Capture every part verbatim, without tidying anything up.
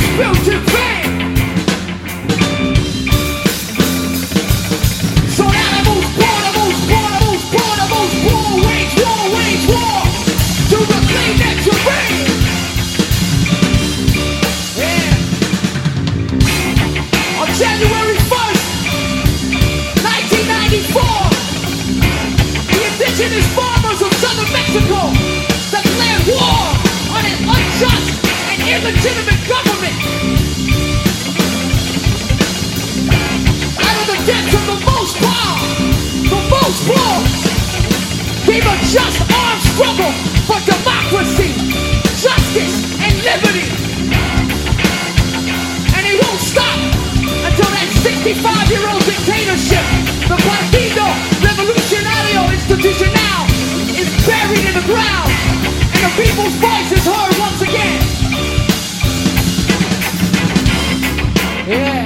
undisputed fame. So animals born, animals born, animals born, animals born, wage war, wage war, to reclaim that terrain. Yeah. On January first, nineteen ninety-four, the indigenous farmers of southern Mexico declared war on an unjust and illegitimate government. Out of the depths of the most power, the most poor, came a just armed struggle for democracy, justice, and liberty. And it won't stop until that sixty-five-year-old dictatorship, the Partido Revolucionario Institucional, is buried in the ground and the people's voice is heard once again. Yeah.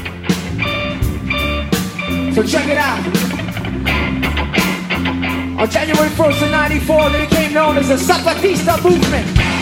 So check it out. On January first of ninety-four, they became known as the Zapatista movement.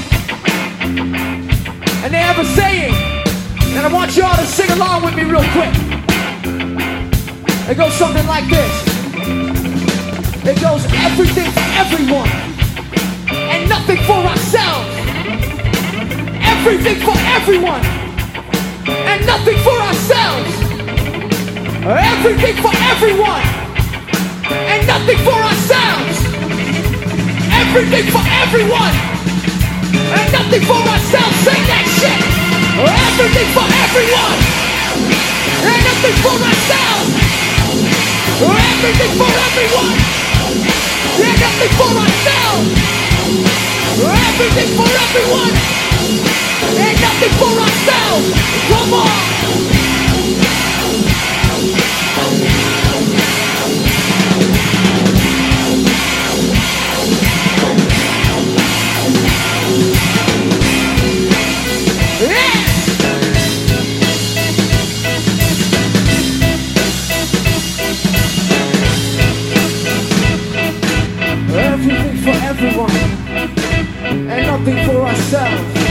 And they have a saying, and I want y'all to sing along with me real quick. It goes something like this. It goes everything for everyone and nothing for ourselves. Everything for everyone and nothing for ourselves. Everything for everyone and nothing for ourselves. Everything for everyone and nothing for ourselves. Say that shit. Everything for everyone and nothing for ourselves. Everything for everyone and nothing for ourselves. Everything for everyone and nothing for ourselves. Come on. Everything for everyone and nothing for ourselves.